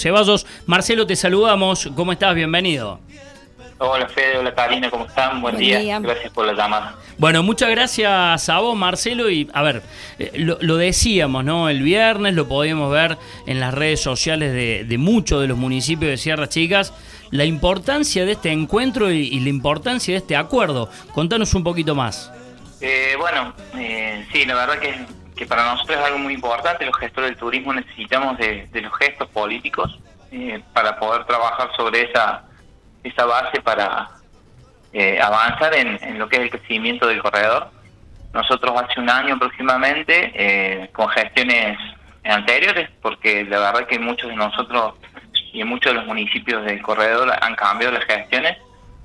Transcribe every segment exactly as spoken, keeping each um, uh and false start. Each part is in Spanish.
Ceballos, Marcelo, te saludamos. ¿Cómo estás? Bienvenido. Hola Fede, hola Karina, ¿cómo están? Buen, Buen día. día, gracias por la llamada. Bueno, muchas gracias a vos, Marcelo, y a ver, eh, lo, lo decíamos, ¿no? El viernes lo podíamos ver en las redes sociales de, de muchos de los municipios de Sierras Chicas, la importancia de este encuentro y, y la importancia de este acuerdo. Contanos un poquito más. Eh, bueno, eh, sí, la verdad que, que para nosotros es algo muy importante. Los gestores del turismo necesitamos de, de los gestos políticos eh, para poder trabajar sobre esa esa base para eh, avanzar en, en lo que es el crecimiento del corredor. Nosotros hace un año aproximadamente, eh, con gestiones anteriores, porque la verdad que muchos de nosotros y en muchos de los municipios del corredor han cambiado las gestiones,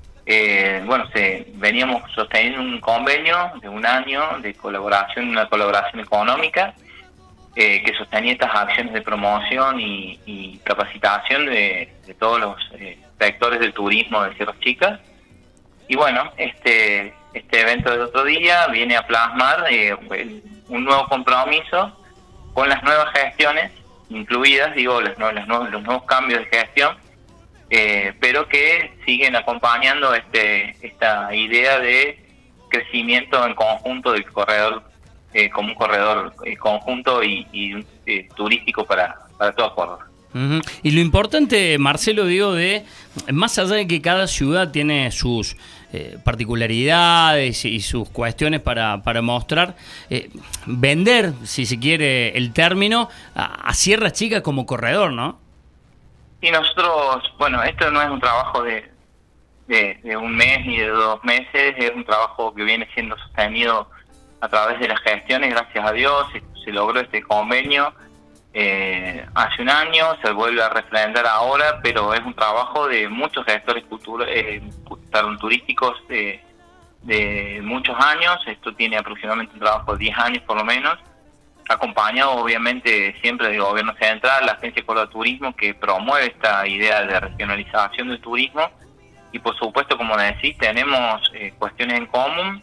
eh, bueno, se, veníamos sosteniendo un convenio de un año de colaboración, una colaboración económica, Eh, que sostenía estas acciones de promoción y, y capacitación de, de todos los eh, sectores del turismo de Sierras Chicas. Y bueno, este este evento del otro día viene a plasmar eh, un nuevo compromiso con las nuevas gestiones incluidas, digo, los, los, nuevos, los nuevos cambios de gestión, eh, pero que siguen acompañando este esta idea de crecimiento en conjunto del corredor, Eh, como un corredor eh, conjunto y, y eh, turístico para, para toda Córdoba. Uh-huh. Y lo importante, Marcelo, digo, de más allá de que cada ciudad tiene sus eh, particularidades y sus cuestiones para, para mostrar, eh, vender, si se quiere el término, a, a Sierras Chicas como corredor, ¿no? Y nosotros, bueno, esto no es un trabajo de, de, de un mes ni de dos meses, es un trabajo que viene siendo sostenido a través de las gestiones. Gracias a Dios se, se logró este convenio eh, hace un año, se vuelve a refrendar ahora, pero es un trabajo de muchos gestores cultura, eh, perdón, turísticos de, de muchos años. Esto tiene aproximadamente un trabajo de diez años por lo menos, acompañado obviamente siempre del gobierno central, la Agencia de Córdoba Turismo, que promueve esta idea de regionalización del turismo, y por supuesto, como decís, tenemos eh, cuestiones en común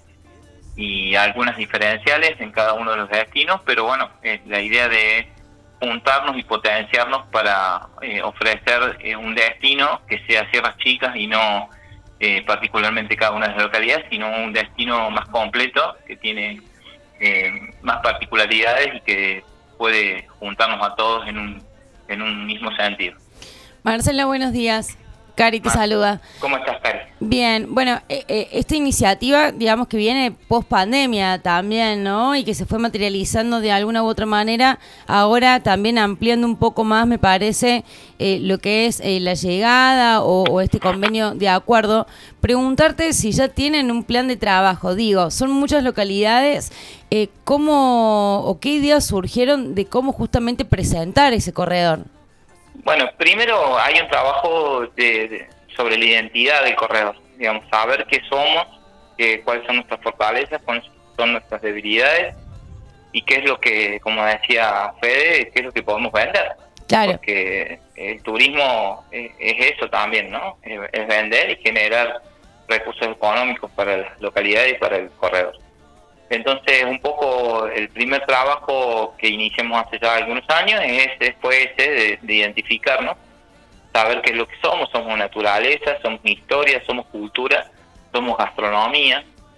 y algunas diferenciales en cada uno de los destinos, pero bueno, es la idea de juntarnos y potenciarnos para eh, ofrecer eh, un destino que sea Sierras Chicas y no eh, particularmente cada una de las localidades, sino un destino más completo que tiene eh, más particularidades y que puede juntarnos a todos en un, en un mismo sentido. Marcelo, buenos días. Cari te saluda. ¿Cómo estás, Cari? Bien, bueno, eh, eh, esta iniciativa, digamos que viene post pandemia también, ¿no? Y que se fue materializando de alguna u otra manera, ahora también ampliando un poco más, me parece, eh, lo que es eh, la llegada o, o este convenio de acuerdo. Preguntarte si ya tienen un plan de trabajo, digo, son muchas localidades, eh, ¿cómo o qué ideas surgieron de cómo justamente presentar ese corredor? Bueno, primero hay un trabajo de, de, sobre la identidad del corredor, digamos, saber qué somos, qué, cuáles son nuestras fortalezas, cuáles son nuestras debilidades y qué es lo que, como decía Fede, qué es lo que podemos vender. Claro. Porque el turismo es, es eso también, ¿no? Es, es vender y generar recursos económicos para las localidades y para el corredor. Entonces, un poco el primer trabajo que iniciamos hace ya algunos años es después ese de, de identificarnos, saber qué es lo que somos. Somos naturaleza, somos historia, somos cultura, somos gastronomía,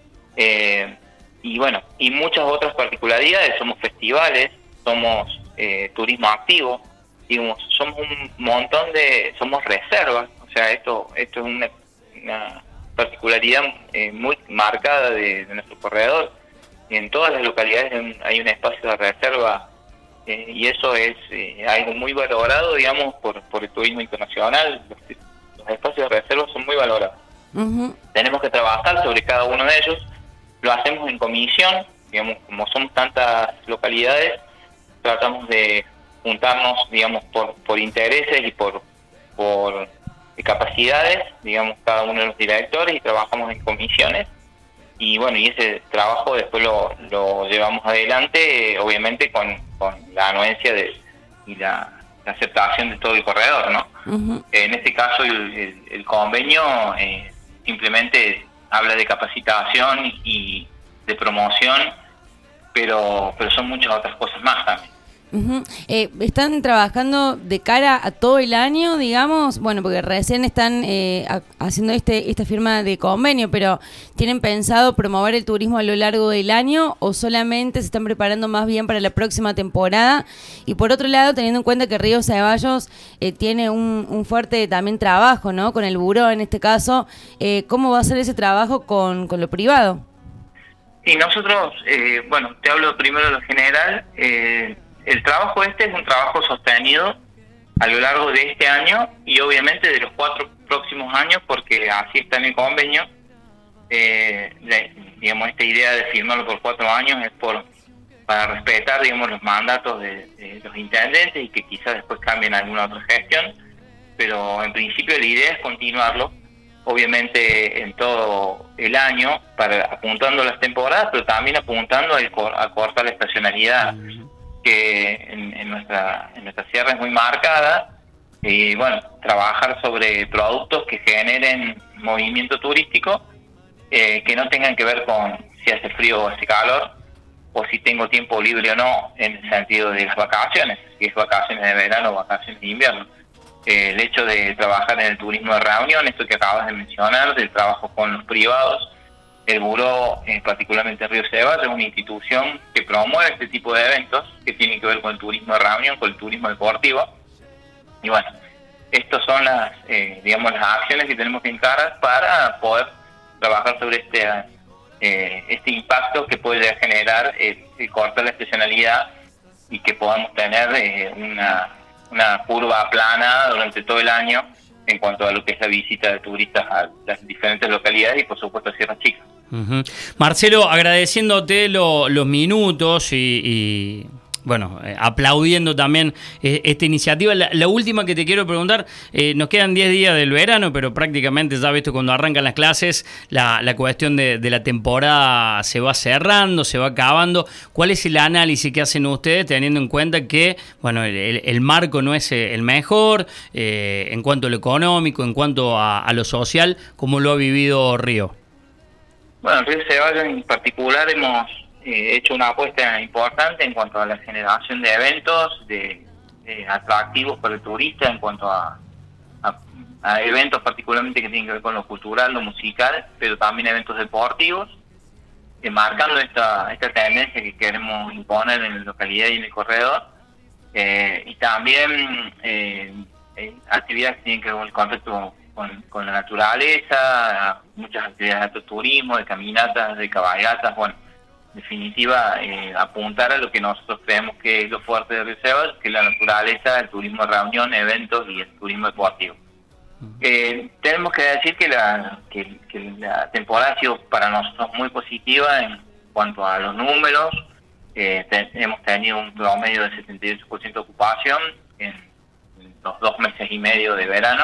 eh, y bueno, y muchas otras particularidades. Somos festivales, somos eh, turismo activo, digamos, somos un montón de, somos reservas. O sea, esto esto es una, una particularidad eh, muy marcada de, de nuestro corredor. En todas las localidades hay un espacio de reserva, eh, y eso es eh, algo muy valorado, digamos, por, por el turismo internacional. Los, los espacios de reserva son muy valorados. Uh-huh. Tenemos que trabajar sobre cada uno de ellos. Lo hacemos en comisión, digamos, como somos tantas localidades, tratamos de juntarnos, digamos, por, por intereses y por, por capacidades, digamos, cada uno de los directores, y trabajamos en comisiones. Y bueno, y ese trabajo después lo, lo llevamos adelante, eh, obviamente con, con la anuencia de, y la, la aceptación de todo el corredor, ¿no? Uh-huh. En este caso el, el, el convenio eh, simplemente habla de capacitación y de promoción, pero pero son muchas otras cosas más también. Uh-huh. Eh, ¿Están trabajando de cara a todo el año, digamos? Bueno, porque recién están eh, a, haciendo este esta firma de convenio, pero ¿tienen pensado promover el turismo a lo largo del año o solamente se están preparando más bien para la próxima temporada? Y por otro lado, teniendo en cuenta que Río Ceballos eh, tiene un, un fuerte también trabajo, ¿no? Con el buró en este caso, eh, ¿cómo va a ser ese trabajo con, con lo privado? Y nosotros, eh, bueno, te hablo primero de lo general. Eh, el trabajo este es un trabajo sostenido a lo largo de este año y obviamente de los cuatro próximos años, porque así está en el convenio. Eh, de, digamos, esta idea de firmarlo por cuatro años es por para respetar, digamos, los mandatos de, de los intendentes y que quizás después cambien alguna otra gestión, pero en principio la idea es continuarlo, obviamente en todo el año, para apuntando a las temporadas, pero también apuntando al, a cortar la estacionalidad, que en, en nuestra en nuestra sierra es muy marcada, y bueno, trabajar sobre productos que generen movimiento turístico, eh, que no tengan que ver con si hace frío o hace calor, o si tengo tiempo libre o no, en el sentido de las vacaciones, si es vacaciones de verano o vacaciones de invierno. Eh, el hecho de trabajar en el turismo de reunión, esto que acabas de mencionar, del trabajo con los privados, el buró, eh, particularmente Río Ceballos, es una institución que promueve este tipo de eventos que tienen que ver con el turismo de reunión, con el turismo deportivo. Y bueno, estas son las, eh, digamos, las acciones que tenemos que encarar para poder trabajar sobre este, eh, este impacto que puede generar eh, el cortar la estacionalidad y que podamos tener eh, una, una curva plana durante todo el año en cuanto a lo que es la visita de turistas a las diferentes localidades y por supuesto a Sierra Chica. Uh-huh. Marcelo, agradeciéndote lo, los minutos y, y bueno, eh, aplaudiendo también eh, esta iniciativa. La, la última que te quiero preguntar, eh, nos quedan diez días del verano, pero prácticamente ya visto cuando arrancan las clases, la, la cuestión de, de la temporada se va cerrando, se va acabando. ¿Cuál es el análisis que hacen ustedes teniendo en cuenta que, bueno, el, el marco no es el mejor eh, en cuanto a lo económico, en cuanto a, a lo social, como lo ha vivido Río? Bueno, en Río Ceballos en particular hemos eh, hecho una apuesta importante en cuanto a la generación de eventos, de, de atractivos para el turista, en cuanto a, a, a eventos particularmente que tienen que ver con lo cultural, lo musical, pero también eventos deportivos, eh, marcando esta, esta tendencia que queremos imponer en la localidad y en el corredor, eh, y también eh, eh, actividades que tienen que ver con el contacto Con, con la naturaleza, muchas actividades de autoturismo, de caminatas, de cabalgatas, bueno, en definitiva, eh, apuntar a lo que nosotros creemos que es lo fuerte de Río Ceballos, que es la naturaleza, el turismo de reunión, eventos y el turismo deportivo. Eh, tenemos que decir que la, que, que la temporada ha sido para nosotros muy positiva en cuanto a los números. Eh, te, hemos tenido un promedio de setenta y ocho por ciento de ocupación en, en los dos meses y medio de verano.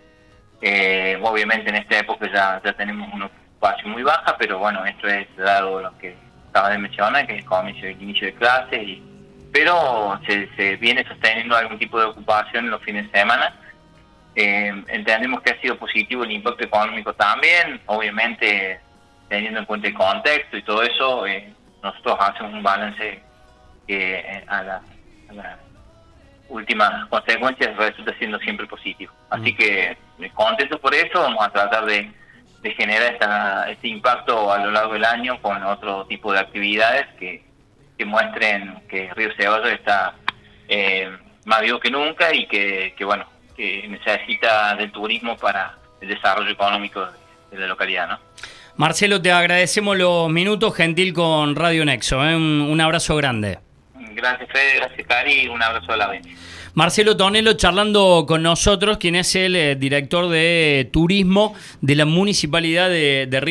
Eh, obviamente en esta época ya, ya tenemos una ocupación muy baja, pero bueno, esto es dado lo que acaba de mencionar, que es el comienzo del inicio de clases, y, pero se, se viene sosteniendo algún tipo de ocupación en los fines de semana. Eh, entendemos que ha sido positivo el impacto económico también, obviamente teniendo en cuenta el contexto y todo eso, eh, nosotros hacemos un balance que eh, a la, a la últimas consecuencias resulta siendo siempre positivo. Así que contentos por eso, vamos a tratar de, de generar esta, este impacto a lo largo del año con otro tipo de actividades que, que muestren que Río Ceballos está eh, más vivo que nunca y que, que bueno, que necesita del turismo para el desarrollo económico de la localidad, ¿no? Marcelo, te agradecemos los minutos, gentil con Radio Nexo, ¿eh? un, un abrazo grande. Gracias, Fede, gracias, Cari, y un abrazo a la audiencia. Marcelo Tonelo charlando con nosotros, quien es el eh, director de turismo de la Municipalidad de, de Río